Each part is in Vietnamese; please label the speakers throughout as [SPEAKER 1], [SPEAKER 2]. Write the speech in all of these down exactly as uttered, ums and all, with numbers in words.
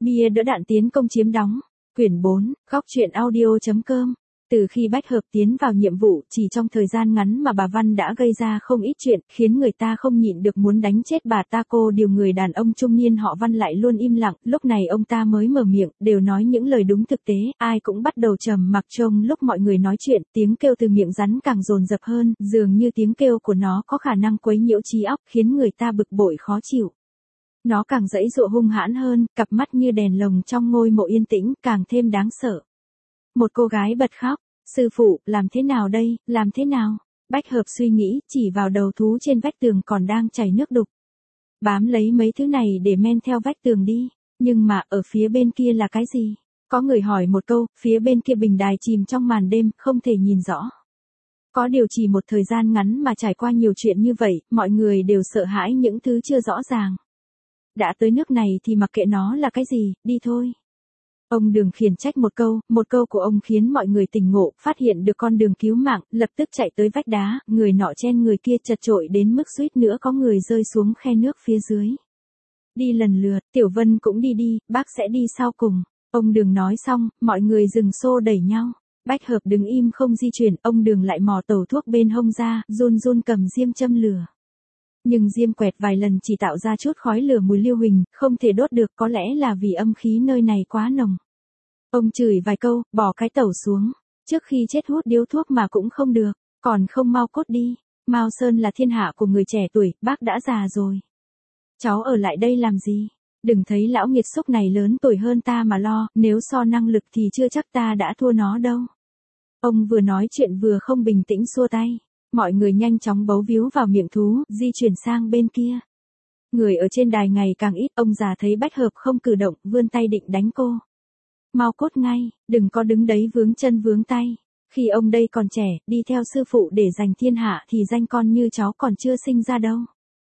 [SPEAKER 1] Bia đỡ đạn tiến công chiếm đóng. Quyển bốn, góc truyện audio.com. Từ khi Bách Hợp tiến vào nhiệm vụ, chỉ trong thời gian ngắn mà bà Văn đã gây ra không ít chuyện, khiến người ta không nhịn được muốn đánh chết bà ta. Cô điều người đàn ông trung niên họ Văn lại luôn im lặng, lúc này ông ta mới mở miệng, đều nói những lời đúng thực tế, ai cũng bắt đầu trầm mặc. Trông lúc mọi người nói chuyện, tiếng kêu từ miệng rắn càng dồn dập hơn, dường như tiếng kêu của nó có khả năng quấy nhiễu trí óc, khiến người ta bực bội khó chịu. Nó càng giãy giụa hung hãn hơn, cặp mắt như đèn lồng trong ngôi mộ yên tĩnh, càng thêm đáng sợ. Một cô gái bật khóc, sư phụ, làm thế nào đây, làm thế nào? Bách Hợp suy nghĩ, chỉ vào đầu thú trên vách tường còn đang chảy nước đục. Bám lấy mấy thứ này để men theo vách tường đi, nhưng mà ở phía bên kia là cái gì? Có người hỏi một câu, phía bên kia bình đài chìm trong màn đêm, không thể nhìn rõ. Có điều chỉ một thời gian ngắn mà trải qua nhiều chuyện như vậy, mọi người đều sợ hãi những thứ chưa rõ ràng. Đã tới nước này thì mặc kệ nó là cái gì, đi thôi. Ông Đường khiển trách một câu, một câu của ông khiến mọi người tỉnh ngộ, phát hiện được con đường cứu mạng, lập tức chạy tới vách đá, người nọ chen người kia chật chội đến mức suýt nữa có người rơi xuống khe nước phía dưới. Đi lần lượt, Tiểu Vân cũng đi đi, bác sẽ đi sau cùng. Ông Đường nói xong, mọi người dừng xô đẩy nhau. Bách Hợp đứng im không di chuyển, ông Đường lại mò tẩu thuốc bên hông ra, run run cầm diêm châm lửa. Nhưng diêm quẹt vài lần chỉ tạo ra chút khói lửa mùi lưu huỳnh, không thể đốt được, có lẽ là vì âm khí nơi này quá nồng. Ông chửi vài câu, bỏ cái tẩu xuống. Trước khi chết hút điếu thuốc mà cũng không được, còn không mau cốt đi. Mao Sơn là thiên hạ của người trẻ tuổi, bác đã già rồi. Cháu ở lại đây làm gì? Đừng thấy lão nghiệt xúc này lớn tuổi hơn ta mà lo, nếu so năng lực thì chưa chắc ta đã thua nó đâu. Ông vừa nói chuyện vừa không bình tĩnh xua tay. Mọi người nhanh chóng bấu víu vào miệng thú, di chuyển sang bên kia. Người ở trên đài ngày càng ít, ông già thấy Bách Hợp không cử động, vươn tay định đánh cô. Mau cốt ngay, đừng có đứng đấy vướng chân vướng tay. Khi ông đây còn trẻ, đi theo sư phụ để giành thiên hạ thì danh con như cháu còn chưa sinh ra đâu.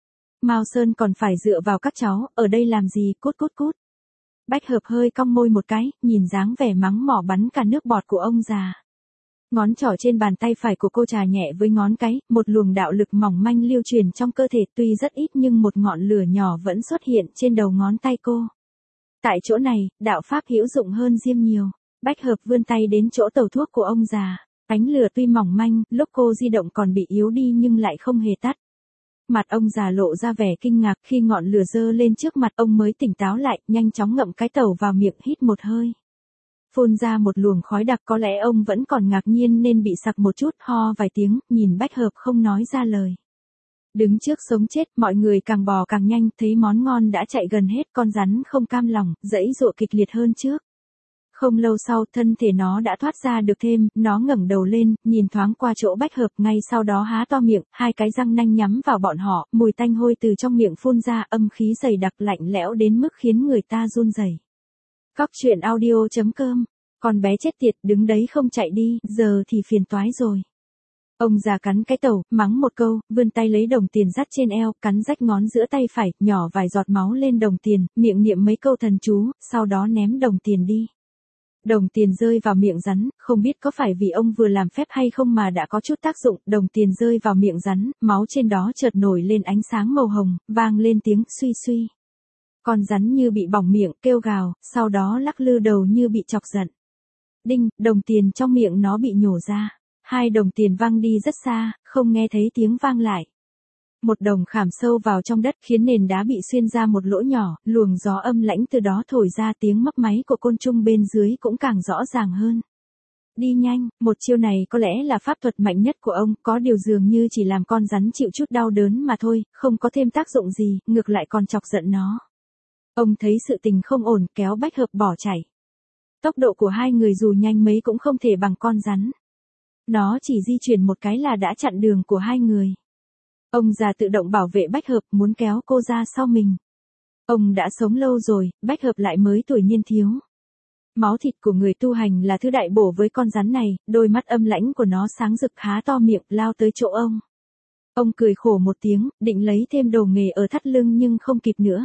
[SPEAKER 1] Mao Sơn còn phải dựa vào các cháu, ở đây làm gì, cút cút cút. Bách Hợp hơi cong môi một cái, nhìn dáng vẻ mắng mỏ bắn cả nước bọt của ông già. Ngón trỏ trên bàn tay phải của cô chà nhẹ với ngón cái, một luồng đạo lực mỏng manh lưu truyền trong cơ thể, tuy rất ít nhưng một ngọn lửa nhỏ vẫn xuất hiện trên đầu ngón tay cô. Tại chỗ này, đạo pháp hữu dụng hơn diêm nhiều. Bách Hợp vươn tay đến chỗ tẩu thuốc của ông già. Ánh lửa tuy mỏng manh, lúc cô di động còn bị yếu đi nhưng lại không hề tắt. Mặt ông già lộ ra vẻ kinh ngạc, khi ngọn lửa dơ lên trước mặt ông mới tỉnh táo lại, nhanh chóng ngậm cái tẩu vào miệng, hít một hơi. Phun ra một luồng khói đặc, có lẽ ông vẫn còn ngạc nhiên nên bị sặc một chút, ho vài tiếng, nhìn Bách Hợp không nói ra lời. Đứng trước sống chết, mọi người càng bò càng nhanh, thấy món ngon đã chạy gần hết, con rắn không cam lòng, giãy giụa kịch liệt hơn trước. Không lâu sau, thân thể nó đã thoát ra được thêm, nó ngẩng đầu lên, nhìn thoáng qua chỗ Bách Hợp, ngay sau đó há to miệng, hai cái răng nanh nhắm vào bọn họ, mùi tanh hôi từ trong miệng phun ra, âm khí dày đặc lạnh lẽo đến mức khiến người ta run rẩy. Góc truyện audio.com. Con bé chết tiệt, đứng đấy không chạy đi, giờ thì phiền toái rồi. Ông già cắn cái tẩu, mắng một câu, vươn tay lấy đồng tiền dắt trên eo, cắn rách ngón giữa tay phải, nhỏ vài giọt máu lên đồng tiền, miệng niệm mấy câu thần chú, sau đó ném đồng tiền đi. Đồng tiền rơi vào miệng rắn, không biết có phải vì ông vừa làm phép hay không mà đã có chút tác dụng, đồng tiền rơi vào miệng rắn, máu trên đó chợt nổi lên ánh sáng màu hồng, vang lên tiếng suy suy. Con rắn như bị bỏng miệng, kêu gào, sau đó lắc lư đầu như bị chọc giận. Đinh, đồng tiền trong miệng nó bị nhổ ra. Hai đồng tiền văng đi rất xa, không nghe thấy tiếng vang lại. Một đồng khảm sâu vào trong đất khiến nền đá bị xuyên ra một lỗ nhỏ, luồng gió âm lãnh từ đó thổi ra, tiếng mấp máy của côn trùng bên dưới cũng càng rõ ràng hơn. Đi nhanh, một chiêu này có lẽ là pháp thuật mạnh nhất của ông, có điều dường như chỉ làm con rắn chịu chút đau đớn mà thôi, không có thêm tác dụng gì, ngược lại còn chọc giận nó. Ông thấy sự tình không ổn, kéo Bách Hợp bỏ chạy. Tốc độ của hai người dù nhanh mấy cũng không thể bằng con rắn. Nó chỉ di chuyển một cái là đã chặn đường của hai người. Ông già tự động bảo vệ Bách Hợp, muốn kéo cô ra sau mình. Ông đã sống lâu rồi, Bách Hợp lại mới tuổi niên thiếu. Máu thịt của người tu hành là thứ đại bổ với con rắn này, đôi mắt âm lãnh của nó sáng rực, há to miệng, lao tới chỗ ông. Ông cười khổ một tiếng, định lấy thêm đồ nghề ở thắt lưng nhưng không kịp nữa.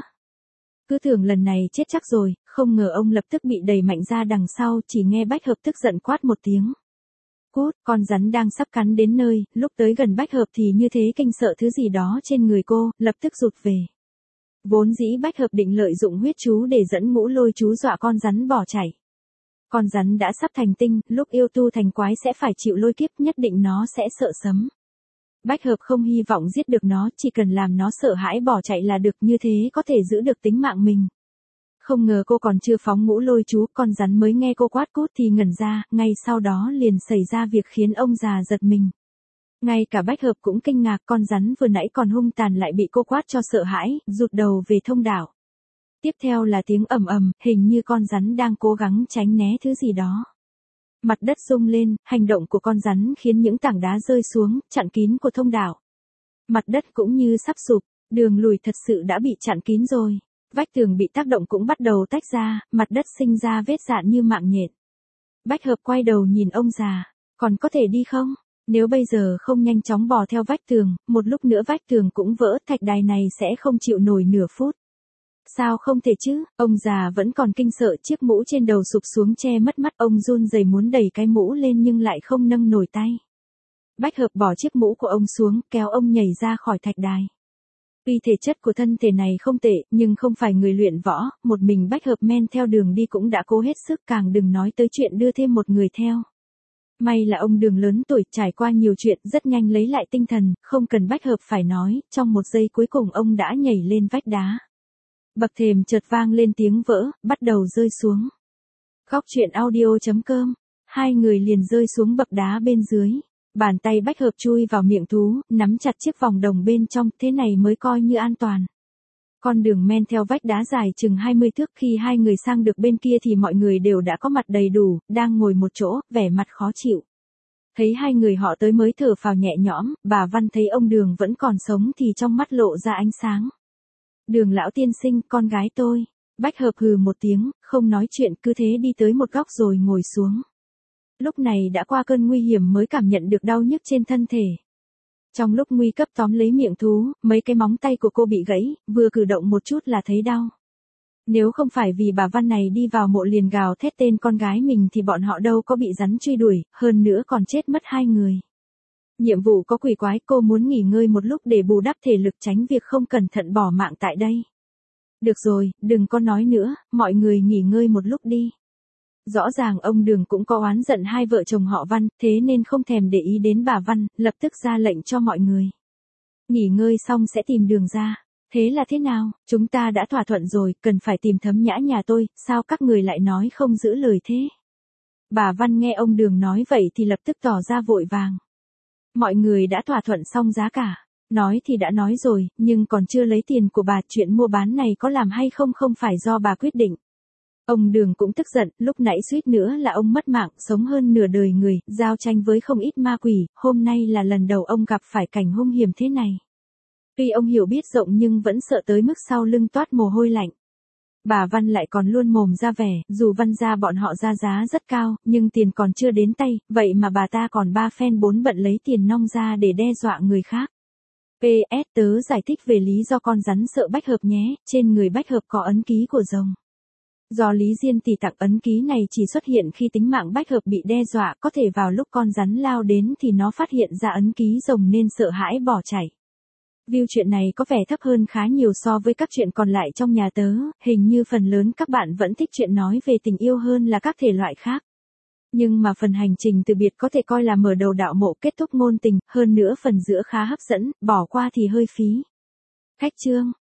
[SPEAKER 1] Cứ tưởng lần này chết chắc rồi, không ngờ ông lập tức bị đẩy mạnh ra đằng sau, chỉ nghe Bách Hợp tức giận quát một tiếng. Cút, con rắn đang sắp cắn đến nơi, lúc tới gần Bách Hợp thì như thế kinh sợ thứ gì đó trên người cô, lập tức rụt về. Vốn dĩ Bách Hợp định lợi dụng huyết chú để dẫn Ngũ Lôi chú dọa con rắn bỏ chạy. Con rắn đã sắp thành tinh, lúc yêu tu thành quái sẽ phải chịu lôi kiếp, nhất định nó sẽ sợ sấm. Bách Hợp không hy vọng giết được nó, chỉ cần làm nó sợ hãi bỏ chạy là được, như thế có thể giữ được tính mạng mình. Không ngờ cô còn chưa phóng Ngũ Lôi chú, con rắn mới nghe cô quát cút thì ngẩn ra, ngay sau đó liền xảy ra việc khiến ông già giật mình. Ngay cả Bách Hợp cũng kinh ngạc, con rắn vừa nãy còn hung tàn lại bị cô quát cho sợ hãi, rụt đầu về thông đạo. Tiếp theo là tiếng ầm ầm, hình như con rắn đang cố gắng tránh né thứ gì đó. Mặt đất rung lên, hành động của con rắn khiến những tảng đá rơi xuống, chặn kín của thông đạo. Mặt đất cũng như sắp sụp, đường lùi thật sự đã bị chặn kín rồi. Vách tường bị tác động cũng bắt đầu tách ra, mặt đất sinh ra vết dạn như mạng nhện. Bách Hợp quay đầu nhìn ông già, còn có thể đi không? Nếu bây giờ không nhanh chóng bò theo vách tường, một lúc nữa vách tường cũng vỡ, thạch đài này sẽ không chịu nổi nửa phút. Sao không thể chứ, ông già vẫn còn kinh sợ, chiếc mũ trên đầu sụp xuống che mất mắt, ông run rẩy muốn đẩy cái mũ lên nhưng lại không nâng nổi tay. Bách Hợp bỏ chiếc mũ của ông xuống, kéo ông nhảy ra khỏi thạch đài. Tuy thể chất của thân thể này không tệ, nhưng không phải người luyện võ, một mình Bách Hợp men theo Đường đi cũng đã cố hết sức, càng đừng nói tới chuyện đưa thêm một người theo. May là ông Đường lớn tuổi, trải qua nhiều chuyện, rất nhanh lấy lại tinh thần, không cần Bách Hợp phải nói, trong một giây cuối cùng ông đã nhảy lên vách đá. Bậc thềm chợt vang lên tiếng vỡ, bắt đầu rơi xuống. Góc truyện audio chấm com, hai người liền rơi xuống bậc đá bên dưới. Bàn tay Bách Hợp chui vào miệng thú, nắm chặt chiếc vòng đồng bên trong, thế này mới coi như an toàn. Con đường men theo vách đá dài chừng hai mươi thước, khi hai người sang được bên kia thì mọi người đều đã có mặt đầy đủ, đang ngồi một chỗ, vẻ mặt khó chịu. Thấy hai người họ tới mới thở phào nhẹ nhõm, bà Văn thấy ông Đường vẫn còn sống thì trong mắt lộ ra ánh sáng. Đường lão tiên sinh, con gái tôi. Bách Hợp hừ một tiếng, không nói chuyện, cứ thế đi tới một góc rồi ngồi xuống. Lúc này đã qua cơn nguy hiểm mới cảm nhận được đau nhức trên thân thể. Trong lúc nguy cấp tóm lấy miệng thú, mấy cái móng tay của cô bị gãy, vừa cử động một chút là thấy đau. Nếu không phải vì bà Văn này đi vào mộ liền gào thét tên con gái mình thì bọn họ đâu có bị rắn truy đuổi, hơn nữa còn chết mất hai người. Nhiệm vụ có quỷ quái, cô muốn nghỉ ngơi một lúc để bù đắp thể lực, tránh việc không cẩn thận bỏ mạng tại đây. Được rồi, đừng có nói nữa, mọi người nghỉ ngơi một lúc đi. Rõ ràng ông Đường cũng có oán giận hai vợ chồng họ Văn, thế nên không thèm để ý đến bà Văn, lập tức ra lệnh cho mọi người. Nghỉ ngơi xong sẽ tìm đường ra. Thế là thế nào, chúng ta đã thỏa thuận rồi, cần phải tìm Thấm Nhã nhà tôi, sao các người lại nói không giữ lời thế? Bà Văn nghe ông Đường nói vậy thì lập tức tỏ ra vội vàng. Mọi người đã thỏa thuận xong giá cả. Nói thì đã nói rồi, nhưng còn chưa lấy tiền của bà, chuyện mua bán này có làm hay không không phải do bà quyết định. Ông Đường cũng tức giận, lúc nãy suýt nữa là ông mất mạng, sống hơn nửa đời người, giao tranh với không ít ma quỷ, hôm nay là lần đầu ông gặp phải cảnh hung hiểm thế này. Tuy ông hiểu biết rộng nhưng vẫn sợ tới mức sau lưng toát mồ hôi lạnh. Bà Văn lại còn luôn mồm ra vẻ, dù Văn gia bọn họ ra giá rất cao, nhưng tiền còn chưa đến tay, vậy mà bà ta còn ba phen bốn bận lấy tiền nong ra để đe dọa người khác. pê ét tớ giải thích về lý do con rắn sợ Bách Hợp nhé, trên người Bách Hợp có ấn ký của rồng. Do Lý Diên Tỷ tặng ấn ký này chỉ xuất hiện khi tính mạng Bách Hợp bị đe dọa, có thể vào lúc con rắn lao đến thì nó phát hiện ra ấn ký rồng nên sợ hãi bỏ chạy. View chuyện này có vẻ thấp hơn khá nhiều so với các chuyện còn lại trong nhà tớ, hình như phần lớn các bạn vẫn thích chuyện nói về tình yêu hơn là các thể loại khác. Nhưng mà phần hành trình từ biệt có thể coi là mở đầu đạo mộ, kết thúc ngôn tình, hơn nữa phần giữa khá hấp dẫn, bỏ qua thì hơi phí. Khách chương